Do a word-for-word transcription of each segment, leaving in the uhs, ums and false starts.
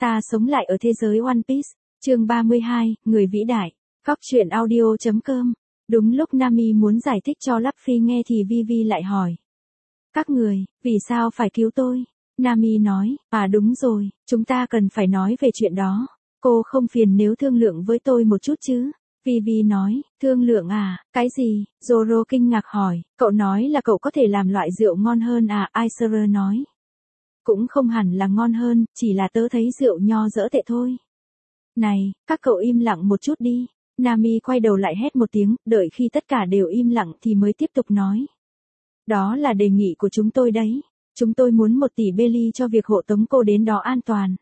Ta sống lại ở thế giới One Piece, chương ba mươi hai, người vĩ đại. Góc truyện audio chấm com. Đúng lúc Nami muốn giải thích cho Luffy nghe thì Vivi lại hỏi. Các người, vì sao phải cứu tôi? Nami nói, à đúng rồi, chúng ta cần phải nói về chuyện đó. Cô không phiền nếu thương lượng với tôi một chút chứ? Vivi nói, thương lượng à, cái gì? Zoro kinh ngạc hỏi, cậu nói là cậu có thể làm loại rượu ngon hơn à? Aiser nói. Cũng không hẳn là ngon hơn, chỉ là tớ thấy rượu nho dỡ tệ thôi. Này, các cậu im lặng một chút đi. Nami quay đầu lại hét một tiếng, đợi khi tất cả đều im lặng thì mới tiếp tục nói. Đó là đề nghị của chúng tôi đấy. Chúng tôi muốn một tỷ belly cho việc hộ tống cô đến đó an toàn.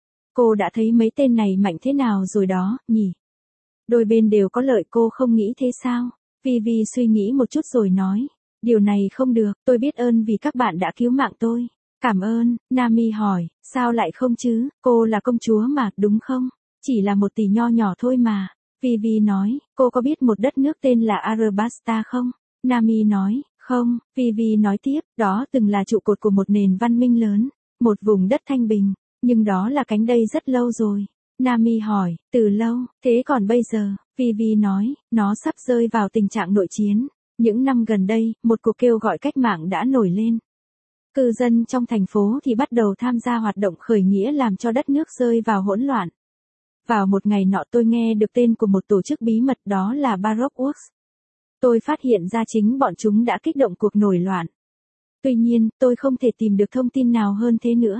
Cô đã thấy mấy tên này mạnh thế nào rồi đó, nhỉ? Đôi bên đều có lợi, cô không nghĩ thế sao? Vivi suy nghĩ một chút rồi nói. Điều này không được, tôi biết ơn vì các bạn đã cứu mạng tôi. Cảm ơn, Nami hỏi, sao lại không chứ, cô là công chúa mà, đúng không? Chỉ là một tỷ nho nhỏ thôi mà. Vivi nói, cô có biết một đất nước tên là Arabasta không? Nami nói, không. Vivi nói tiếp, đó từng là trụ cột của một nền văn minh lớn, một vùng đất thanh bình, nhưng đó là cánh đây rất lâu rồi. Nami hỏi, từ lâu, thế còn bây giờ? Vivi nói, nó sắp rơi vào tình trạng nội chiến. Những năm gần đây, một cuộc kêu gọi cách mạng đã nổi lên. Cư dân trong thành phố thì bắt đầu tham gia hoạt động khởi nghĩa làm cho đất nước rơi vào hỗn loạn. Vào một ngày nọ tôi nghe được tên của một tổ chức bí mật, đó là Baroque Works. Tôi phát hiện ra chính bọn chúng đã kích động cuộc nổi loạn. Tuy nhiên, tôi không thể tìm được thông tin nào hơn thế nữa.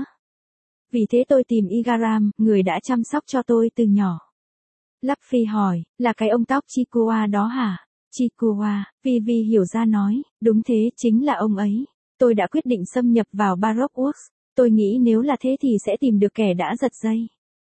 Vì thế tôi tìm Igaram, người đã chăm sóc cho tôi từ nhỏ. Luffy hỏi, là cái ông tóc Chikua đó hả? Chikua, Vivi hiểu ra nói, đúng thế, chính là ông ấy. Tôi đã quyết định xâm nhập vào Baroque Works. Tôi nghĩ nếu là thế thì sẽ tìm được kẻ đã giật dây.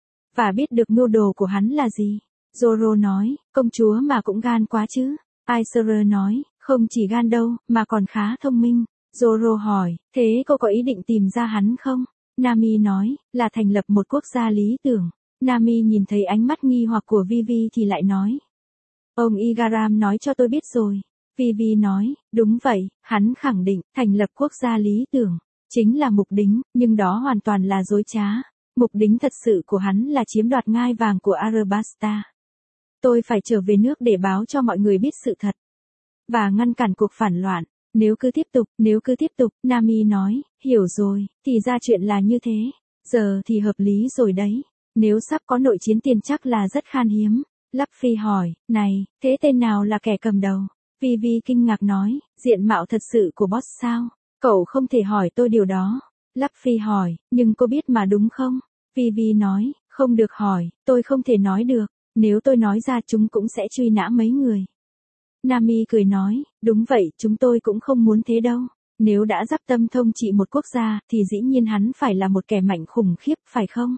Và biết được mưu đồ của hắn là gì. Zoro nói, công chúa mà cũng gan quá chứ. Aiser nói, không chỉ gan đâu, mà còn khá thông minh. Zoro hỏi, thế cô có ý định tìm ra hắn không? Nami nói, là thành lập một quốc gia lý tưởng. Nami nhìn thấy ánh mắt nghi hoặc của Vivi thì lại nói. Ông Igaram nói cho tôi biết rồi. Vivi nói, đúng vậy, hắn khẳng định, thành lập quốc gia lý tưởng, chính là mục đích, nhưng đó hoàn toàn là dối trá. Mục đích thật sự của hắn là chiếm đoạt ngai vàng của Arabasta. Tôi phải trở về nước để báo cho mọi người biết sự thật. Và ngăn cản cuộc phản loạn. Nếu cứ tiếp tục, nếu cứ tiếp tục, Nami nói, hiểu rồi, thì ra chuyện là như thế. Giờ thì hợp lý rồi đấy. Nếu sắp có nội chiến tiền chắc là rất khan hiếm. Luffy hỏi, này, thế tên nào là kẻ cầm đầu? Vivi kinh ngạc nói, diện mạo thật sự của boss sao? Cậu không thể hỏi tôi điều đó. Luffy hỏi, nhưng cô biết mà đúng không? Vivi nói, không được hỏi, tôi không thể nói được. Nếu tôi nói ra chúng cũng sẽ truy nã mấy người. Nami cười nói, đúng vậy, chúng tôi cũng không muốn thế đâu. Nếu đã dắp tâm thông trị một quốc gia, thì dĩ nhiên hắn phải là một kẻ mạnh khủng khiếp, phải không?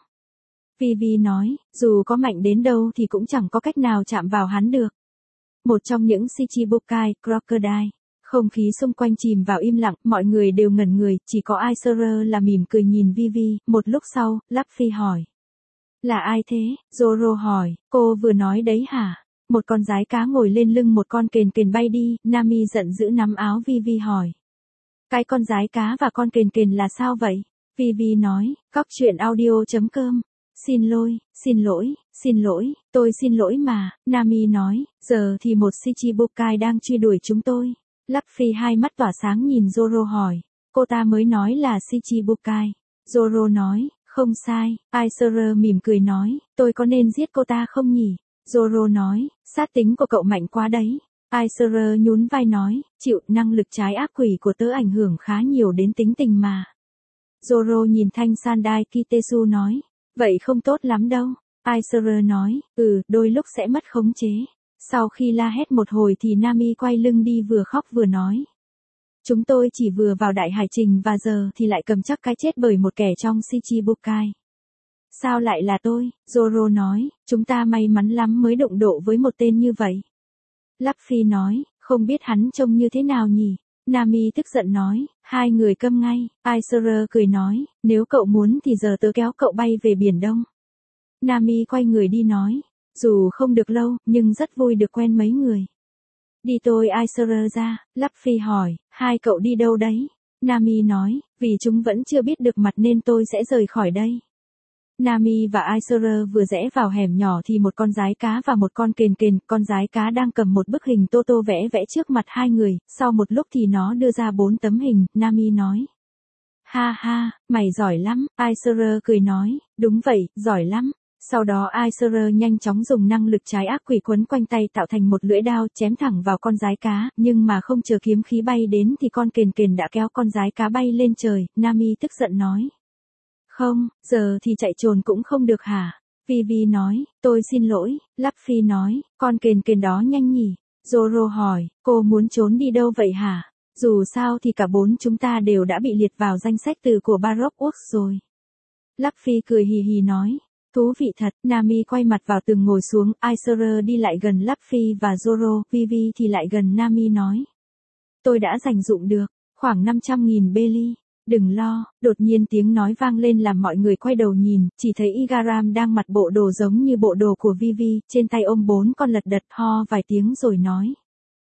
Vivi nói, dù có mạnh đến đâu thì cũng chẳng có cách nào chạm vào hắn được. Một trong những Shichibukai, Crocodile. Không khí xung quanh chìm vào im lặng, mọi người đều ngẩn người, chỉ có Aiser là mỉm cười nhìn Vivi. Một lúc sau, Luffy hỏi. Là ai thế? Zoro hỏi, cô vừa nói đấy hả? Một con giái cá ngồi lên lưng một con kền kền bay đi, Nami giận dữ nắm áo Vivi hỏi. Cái con giái cá và con kền kền là sao vậy? Vivi nói, góc truyện audio chấm com. Xin lỗi, xin lỗi, xin lỗi, tôi xin lỗi mà, Nami nói, giờ thì một Shichibukai đang truy đuổi chúng tôi. Luffy hai mắt tỏa sáng nhìn Zoro hỏi, cô ta mới nói là Shichibukai. Zoro nói, không sai. Aiser mỉm cười nói, tôi có nên giết cô ta không nhỉ? Zoro nói, sát tính của cậu mạnh quá đấy. Aiser nhún vai nói, chịu, năng lực trái ác quỷ của tớ ảnh hưởng khá nhiều đến tính tình mà. Zoro nhìn thanh Sandai Kitesu nói, vậy không tốt lắm đâu. Aiser nói, ừ, đôi lúc sẽ mất khống chế. Sau khi la hét một hồi thì Nami quay lưng đi vừa khóc vừa nói. Chúng tôi chỉ vừa vào đại hải trình và giờ thì lại cầm chắc cái chết bởi một kẻ trong Shichibukai. Sao lại là tôi? Zoro nói, chúng ta may mắn lắm mới đụng độ với một tên như vậy. Luffy nói, không biết hắn trông như thế nào nhỉ? Nami tức giận nói, hai người câm ngay. Aiser cười nói, nếu cậu muốn thì giờ tớ kéo cậu bay về Biển Đông. Nami quay người đi nói, dù không được lâu, nhưng rất vui được quen mấy người. Đi tôi Aiser ra, Luffy hỏi, hai cậu đi đâu đấy? Nami nói, vì chúng vẫn chưa biết được mặt nên tôi sẽ rời khỏi đây. Nami và Aizura vừa rẽ vào hẻm nhỏ thì một con giái cá và một con kền kền, con giái cá đang cầm một bức hình tô tô vẽ vẽ trước mặt hai người, sau một lúc thì nó đưa ra bốn tấm hình, Nami nói. Ha ha, mày giỏi lắm, Aizura cười nói, đúng vậy, giỏi lắm. Sau đó Aizura nhanh chóng dùng năng lực trái ác quỷ quấn quanh tay tạo thành một lưỡi đao chém thẳng vào con giái cá, nhưng mà không chờ kiếm khí bay đến thì con kền kền đã kéo con giái cá bay lên trời, Nami tức giận nói. Không, giờ thì chạy trồn cũng không được hả? Vivi nói, tôi xin lỗi, Luffy nói, con kền kền đó nhanh nhỉ. Zoro hỏi, cô muốn trốn đi đâu vậy hả? Dù sao thì cả bốn chúng ta đều đã bị liệt vào danh sách từ của Baroque Works rồi. Luffy cười hì hì nói, thú vị thật, Nami quay mặt vào tường ngồi xuống, Aizura đi lại gần Luffy và Zoro, Vivi thì lại gần Nami nói. Tôi đã dành dụm được, khoảng năm trăm nghìn belly. Đừng lo, đột nhiên tiếng nói vang lên làm mọi người quay đầu nhìn, chỉ thấy Igaram đang mặc bộ đồ giống như bộ đồ của Vivi, trên tay ôm bốn con lật đật ho vài tiếng rồi nói.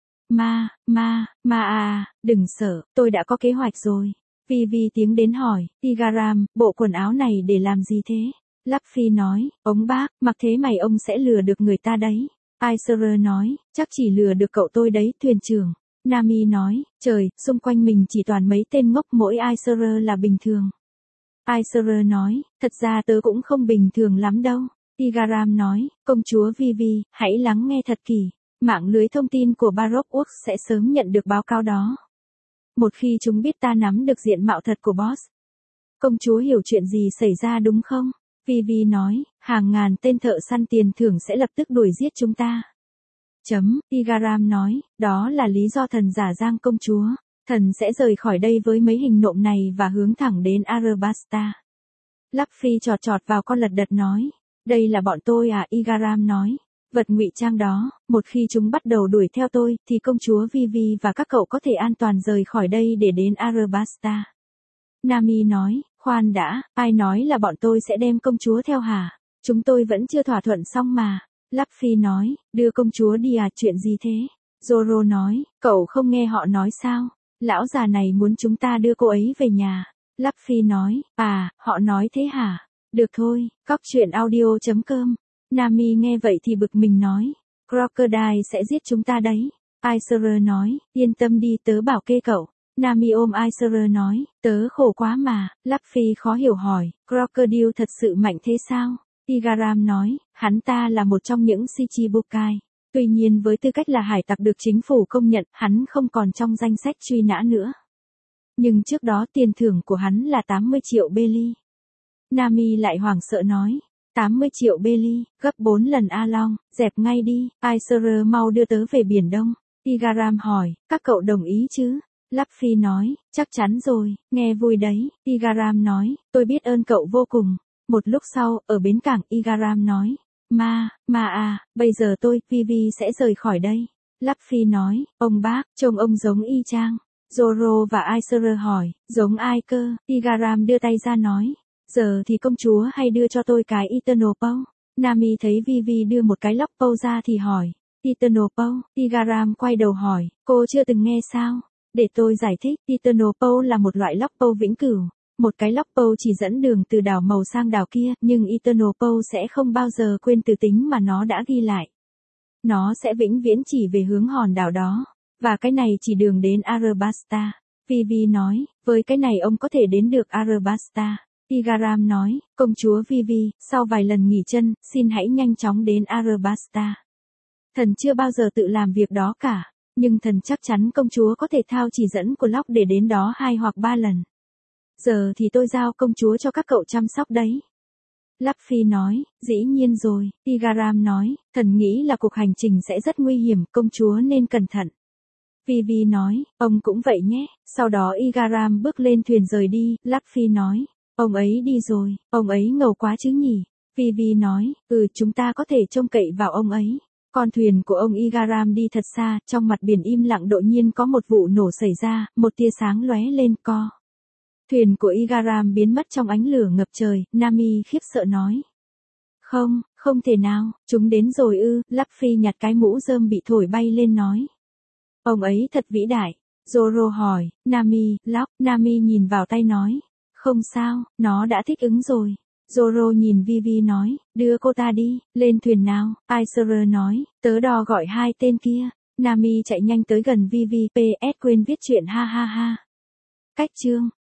Ma, ma, ma à, đừng sợ, tôi đã có kế hoạch rồi. Vivi tiếng đến hỏi, Igaram, bộ quần áo này để làm gì thế? Luffy nói, ông bác, mặc thế mày ông sẽ lừa được người ta đấy. Aizura nói, chắc chỉ lừa được cậu tôi đấy, thuyền trưởng. Nami nói, trời, xung quanh mình chỉ toàn mấy tên ngốc, mỗi Aizura là bình thường. Aizura nói, thật ra tớ cũng không bình thường lắm đâu. Igaram nói, công chúa Vivi, hãy lắng nghe thật kỹ. Mạng lưới thông tin của Baroque Works sẽ sớm nhận được báo cáo đó. Một khi chúng biết ta nắm được diện mạo thật của boss. Công chúa hiểu chuyện gì xảy ra đúng không? Vivi nói, hàng ngàn tên thợ săn tiền thưởng sẽ lập tức đuổi giết chúng ta. Chấm, Igaram nói, đó là lý do thần giả giang công chúa. Thần sẽ rời khỏi đây với mấy hình nộm này và hướng thẳng đến Arabasta. Luffy chọt chọt vào con lật đật nói, đây là bọn tôi à, Igaram nói. Vật ngụy trang đó, một khi chúng bắt đầu đuổi theo tôi, thì công chúa Vivi và các cậu có thể an toàn rời khỏi đây để đến Arabasta. Nami nói, khoan đã, ai nói là bọn tôi sẽ đem công chúa theo hả? Chúng tôi vẫn chưa thỏa thuận xong mà. Luffy nói, đưa công chúa đi à, chuyện gì thế? Zoro nói, cậu không nghe họ nói sao? Lão già này muốn chúng ta đưa cô ấy về nhà. Luffy nói, à, họ nói thế hả? Được thôi, cóc truyện audio chấm com. Nami nghe vậy thì bực mình nói, Crocodile sẽ giết chúng ta đấy. Aizura nói, yên tâm đi, tớ bảo kê cậu. Nami ôm Aizura nói, tớ khổ quá mà. Luffy khó hiểu hỏi, Crocodile thật sự mạnh thế sao? Igaram nói, hắn ta là một trong những Shichibukai. Tuy nhiên với tư cách là hải tặc được chính phủ công nhận, hắn không còn trong danh sách truy nã nữa. Nhưng trước đó tiền thưởng của hắn là tám mươi triệu belly. Nami lại hoảng sợ nói, tám mươi triệu belly, gấp bốn lần A Long, dẹp ngay đi, Aizura mau đưa tớ về Biển Đông. Igaram hỏi, các cậu đồng ý chứ? Luffy nói, chắc chắn rồi, nghe vui đấy. Igaram nói, tôi biết ơn cậu vô cùng. Một lúc sau, ở bến cảng, Igaram nói, ma, ma à, bây giờ tôi, Vivi sẽ rời khỏi đây. Luffy nói, ông bác, trông ông giống y chang. Zoro và Aizura hỏi, giống ai cơ? Igaram đưa tay ra nói, giờ thì công chúa hay đưa cho tôi cái Eternal Bow. Nami thấy Vivi đưa một cái lóc bow ra thì hỏi, Eternal Bow. Igaram quay đầu hỏi, cô chưa từng nghe sao? Để tôi giải thích, Eternal Bow là một loại lóc bow vĩnh cửu. Một cái lóc bow chỉ dẫn đường từ đảo màu sang đảo kia, nhưng Eternal Bow sẽ không bao giờ quên từ tính mà nó đã ghi lại. Nó sẽ vĩnh viễn chỉ về hướng hòn đảo đó. Và cái này chỉ đường đến Arabasta. Vivi nói, với cái này ông có thể đến được Arabasta. Igaram nói, công chúa Vivi, sau vài lần nghỉ chân, xin hãy nhanh chóng đến Arabasta. Thần chưa bao giờ tự làm việc đó cả, nhưng thần chắc chắn công chúa có thể thao chỉ dẫn của lóc để đến đó hai hoặc ba lần. Giờ thì tôi giao công chúa cho các cậu chăm sóc đấy. Luffy nói, dĩ nhiên rồi. Igaram nói, thần nghĩ là cuộc hành trình sẽ rất nguy hiểm, công chúa nên cẩn thận. Vivi nói, ông cũng vậy nhé. Sau đó Igaram bước lên thuyền rời đi. Luffy nói, ông ấy đi rồi, ông ấy ngầu quá chứ nhỉ. Vivi nói, ừ, chúng ta có thể trông cậy vào ông ấy. Con thuyền của ông Igaram đi thật xa, trong mặt biển im lặng đột nhiên có một vụ nổ xảy ra, một tia sáng lóe lên co. Thuyền của Igaram biến mất trong ánh lửa ngập trời, Nami khiếp sợ nói. Không, không thể nào, chúng đến rồi ư, Luffy nhặt cái mũ rơm bị thổi bay lên nói. Ông ấy thật vĩ đại. Zoro hỏi, Nami, Lóc, Nami nhìn vào tay nói. Không sao, nó đã thích ứng rồi. Zoro nhìn Vivi nói, đưa cô ta đi, lên thuyền nào. Aisuru nói, tớ đò gọi hai tên kia. Nami chạy nhanh tới gần Vivi, pê ét quên viết chuyện ha ha ha. Cách chương